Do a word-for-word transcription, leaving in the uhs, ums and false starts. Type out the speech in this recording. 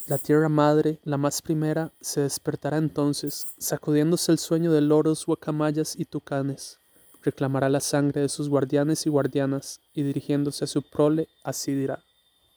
La tierra madre, la más primera, se despertará entonces, sacudiéndose el sueño de loros, guacamayas y tucanes. Reclamará la sangre de sus guardianes y guardianas, y dirigiéndose a su prole, así dirá.